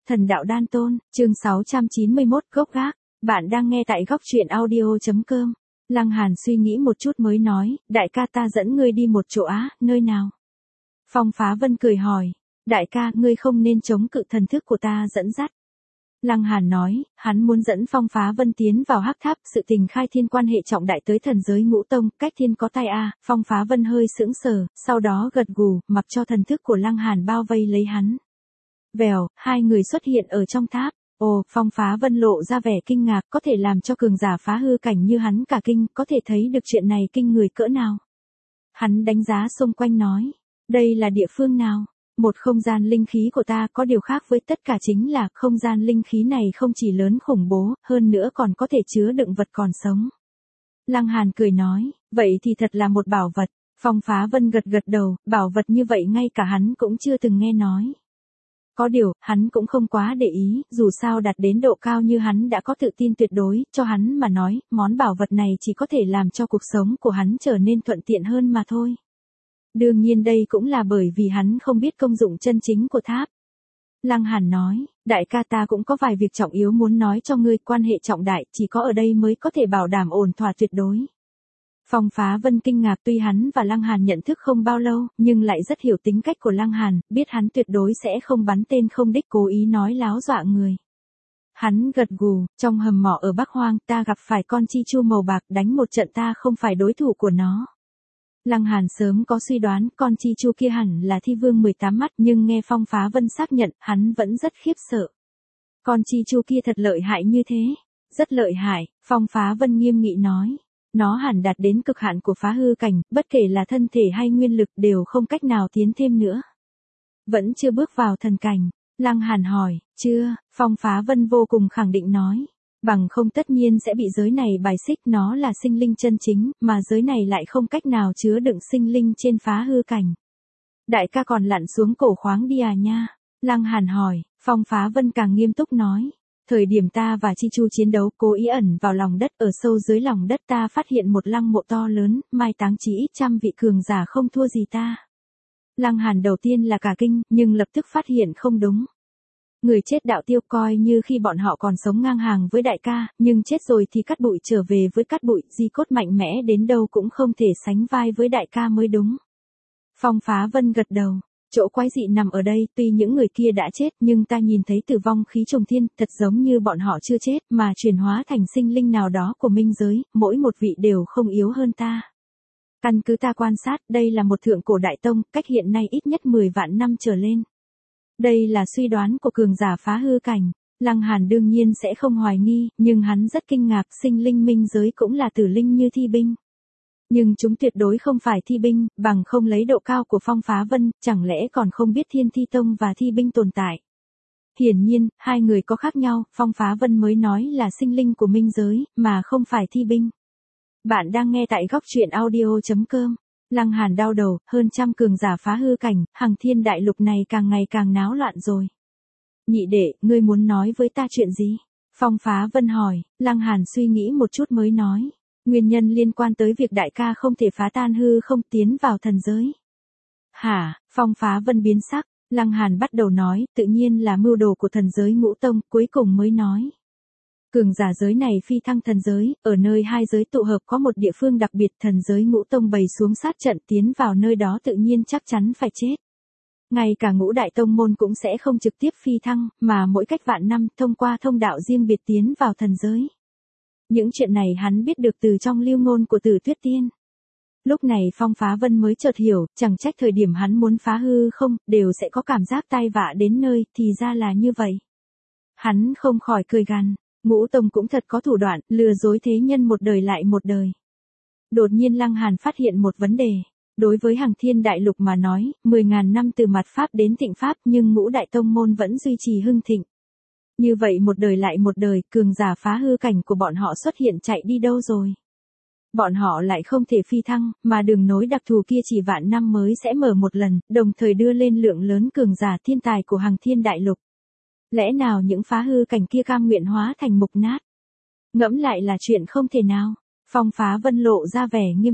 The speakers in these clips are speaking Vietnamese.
Thần đạo đan tôn, chương 691 gốc gác. Bạn đang nghe tại góc truyện audio.com. Lăng Hàn suy nghĩ một chút mới nói, đại ca ta dẫn ngươi đi một chỗ á, nơi nào? Phong Phá Vân cười hỏi, đại ca ngươi không nên chống cự thần thức của ta dẫn dắt. Lăng Hàn nói, hắn muốn dẫn Phong Phá Vân tiến vào hắc tháp, sự tình khai thiên quan hệ trọng đại tới thần giới ngũ tông, cách thiên có tay a. Phong Phá Vân hơi sững sờ, sau đó gật gù, mặc cho thần thức của Lăng Hàn bao vây lấy hắn. Vèo, hai người xuất hiện ở trong tháp. Ồ, Phong Phá Vân lộ ra vẻ kinh ngạc, có thể làm cho cường giả phá hư cảnh như hắn cả kinh, có thể thấy được chuyện này kinh người cỡ nào. Hắn đánh giá xung quanh nói, đây là địa phương nào? Một không gian linh khí của ta có điều khác với tất cả chính là không gian linh khí này không chỉ lớn khủng bố, hơn nữa còn có thể chứa đựng vật còn sống. Lăng Hàn cười nói, vậy thì thật là một bảo vật. Phong Phá Vân gật gật đầu, bảo vật như vậy ngay cả hắn cũng chưa từng nghe nói. Có điều, hắn cũng không quá để ý, dù sao đạt đến độ cao như hắn đã có tự tin tuyệt đối, cho hắn mà nói, món bảo vật này chỉ có thể làm cho cuộc sống của hắn trở nên thuận tiện hơn mà thôi. Đương nhiên đây cũng là bởi vì hắn không biết công dụng chân chính của tháp. Lăng Hàn nói, đại ca ta cũng có vài việc trọng yếu muốn nói cho ngươi, quan hệ trọng đại, chỉ có ở đây mới có thể bảo đảm ổn thỏa tuyệt đối. Phong Phá Vân kinh ngạc, tuy hắn và Lăng Hàn nhận thức không bao lâu, nhưng lại rất hiểu tính cách của Lăng Hàn, biết hắn tuyệt đối sẽ không bắn tên không đích cố ý nói láo dọa người. Hắn gật gù, trong hầm mỏ ở Bắc Hoang ta gặp phải con chi chu màu bạc, đánh một trận ta không phải đối thủ của nó. Lăng Hàn sớm có suy đoán con chi chu kia hẳn là thi vương 18 mắt, nhưng nghe Phong Phá Vân xác nhận, hắn vẫn rất khiếp sợ. Con chi chu kia thật lợi hại như thế? Rất lợi hại, Phong Phá Vân nghiêm nghị nói. Nó hẳn đạt đến cực hạn của phá hư cảnh, bất kể là thân thể hay nguyên lực đều không cách nào tiến thêm nữa. Vẫn chưa bước vào thần cảnh. Lăng Hàn hỏi, chưa, Phong Phá Vân vô cùng khẳng định nói. Bằng không tất nhiên sẽ bị giới này bài xích, nó là sinh linh chân chính, mà giới này lại không cách nào chứa đựng sinh linh trên phá hư cảnh. Đại ca còn lặn xuống cổ khoáng đi à nha? Lăng Hàn hỏi, Phong Phá Vân càng nghiêm túc nói. Thời điểm ta và Chi Chu chiến đấu, cố ý ẩn vào lòng đất, ở sâu dưới lòng đất ta phát hiện một lăng mộ to lớn, mai táng chỉ ít trăm vị cường giả không thua gì ta. Lăng Hàn đầu tiên là cả kinh, nhưng lập tức phát hiện không đúng. Người chết đạo tiêu, coi như khi bọn họ còn sống ngang hàng với đại ca, nhưng chết rồi thì cát bụi trở về với cát bụi, di cốt mạnh mẽ đến đâu cũng không thể sánh vai với đại ca mới đúng. Phong Phá Vân gật đầu. Chỗ quái dị nằm ở đây, tuy những người kia đã chết nhưng ta nhìn thấy tử vong khí trùng thiên, thật giống như bọn họ chưa chết mà chuyển hóa thành sinh linh nào đó của minh giới, mỗi một vị đều không yếu hơn ta. Căn cứ ta quan sát, đây là một thượng cổ đại tông, cách hiện nay ít nhất 10 vạn năm trở lên. Đây là suy đoán của cường giả phá hư cảnh. Lăng Hàn đương nhiên sẽ không hoài nghi, nhưng hắn rất kinh ngạc, sinh linh minh giới cũng là tử linh như thi binh. Nhưng chúng tuyệt đối không phải thi binh, bằng không lấy độ cao của Phong Phá Vân, chẳng lẽ còn không biết Thiên Thi Tông và thi binh tồn tại. Hiển nhiên, hai người có khác nhau, Phong Phá Vân mới nói là sinh linh của minh giới, mà không phải thi binh. Bạn đang nghe tại góc truyện audio.com. Lăng Hàn đau đầu, hơn trăm cường giả phá hư cảnh, Hằng Thiên đại lục này càng ngày càng náo loạn rồi. Nhị đệ, ngươi muốn nói với ta chuyện gì? Phong Phá Vân hỏi, Lăng Hàn suy nghĩ một chút mới nói. Nguyên nhân liên quan tới việc đại ca không thể phá tan hư không tiến vào thần giới. Hả? Phong Phá Vân biến sắc, Lăng Hàn bắt đầu nói, tự nhiên là mưu đồ của thần giới ngũ tông, cuối cùng mới nói. Cường giả giới này phi thăng thần giới, ở nơi hai giới tụ hợp có một địa phương đặc biệt, thần giới ngũ tông bày xuống sát trận, tiến vào nơi đó tự nhiên chắc chắn phải chết. Ngay cả ngũ đại tông môn cũng sẽ không trực tiếp phi thăng, mà mỗi cách vạn năm thông qua thông đạo riêng biệt tiến vào thần giới. Những chuyện này hắn biết được từ trong lưu ngôn của Tử Tuyết Tiên. Lúc này Phong Phá Vân mới chợt hiểu, chẳng trách thời điểm hắn muốn phá hư không, đều sẽ có cảm giác tai vạ đến nơi, thì ra là như vậy. Hắn không khỏi cười gằn, ngũ tông cũng thật có thủ đoạn, lừa dối thế nhân một đời lại một đời. Đột nhiên Lăng Hàn phát hiện một vấn đề. Đối với Hằng Thiên đại lục mà nói, 10.000 năm từ mạt Pháp đến thịnh Pháp, nhưng ngũ đại tông môn vẫn duy trì hưng thịnh. Như vậy một đời lại một đời, cường giả phá hư cảnh của bọn họ xuất hiện chạy đi đâu rồi? Bọn họ lại không thể phi thăng, mà đường nối đặc thù kia chỉ vạn năm mới sẽ mở một lần, đồng thời đưa lên lượng lớn cường giả thiên tài của Hằng Thiên đại lục. Lẽ nào những phá hư cảnh kia cam nguyện hóa thành mục nát? Ngẫm lại là chuyện không thể nào. Phong Phá Vân lộ ra vẻ nghiêm túc.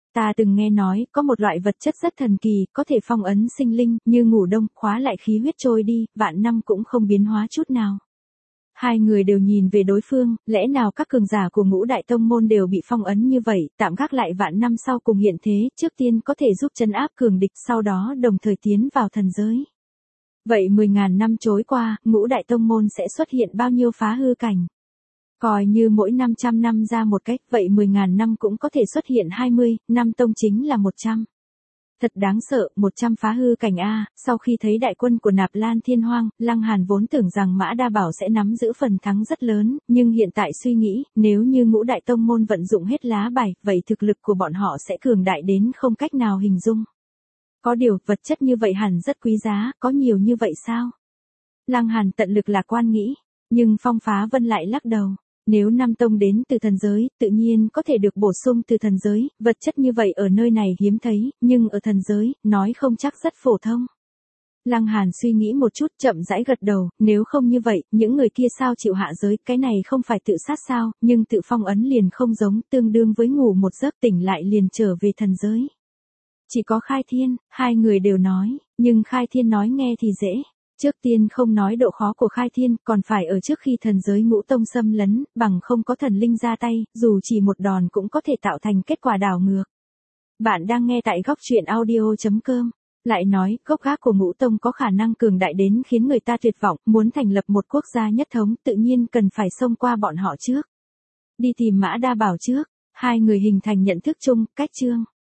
Ta từng nghe nói, có một loại vật chất rất thần kỳ, có thể phong ấn sinh linh, như ngủ đông, khóa lại khí huyết trôi đi, vạn năm cũng không biến hóa chút nào. Hai người đều nhìn về đối phương, lẽ nào các cường giả của Ngũ Đại Tông môn đều bị phong ấn như vậy, tạm gác lại vạn năm sau cùng hiện thế, trước tiên có thể giúp trấn áp cường địch, sau đó đồng thời tiến vào thần giới. Vậy 10.000 năm trôi qua, Ngũ Đại Tông môn sẽ xuất hiện bao nhiêu phá hư cảnh? Coi như mỗi 500 năm ra một cách, vậy 10.000 năm cũng có thể xuất hiện 20, năm tông chính là 100. Thật đáng sợ, 100 phá hư cảnh A, sau khi thấy đại quân của Nạp Lan Thiên Hoang, Lăng Hàn vốn tưởng rằng Mã Đa Bảo sẽ nắm giữ phần thắng rất lớn, nhưng hiện tại suy nghĩ, nếu như Ngũ Đại Tông môn vận dụng hết lá bài, vậy thực lực của bọn họ sẽ cường đại đến không cách nào hình dung. Có điều, vật chất như vậy hẳn rất quý giá, có nhiều như vậy sao? Lăng Hàn tận lực lạc quan nghĩ, nhưng Phong Phá Vân lại lắc đầu. Nếu năm tông đến từ thần giới, tự nhiên có thể được bổ sung từ thần giới, vật chất như vậy ở nơi này hiếm thấy, nhưng ở thần giới, nói không chắc rất phổ thông. Lăng Hàn suy nghĩ một chút, chậm rãi gật đầu, nếu không như vậy, những người kia sao chịu hạ giới, cái này không phải tự sát sao, nhưng tự phong ấn liền không giống, tương đương với ngủ một giấc tỉnh lại liền trở về thần giới. Chỉ có Khai Thiên, hai người đều nói, nhưng Khai Thiên nói nghe thì dễ. Trước tiên không nói độ khó của Khai Thiên, còn phải ở trước khi thần giới Ngũ Tông xâm lấn, bằng không có thần linh ra tay, dù chỉ một đòn cũng có thể tạo thành kết quả đảo ngược. Bạn đang nghe tại góc truyện audio.com. Lại nói, gốc gác của Ngũ Tông có khả năng cường đại đến khiến người ta tuyệt vọng, muốn thành lập một quốc gia nhất thống tự nhiên cần phải xông qua bọn họ trước. Đi tìm Mã Đa Bảo trước, hai người hình thành nhận thức chung, cách chương.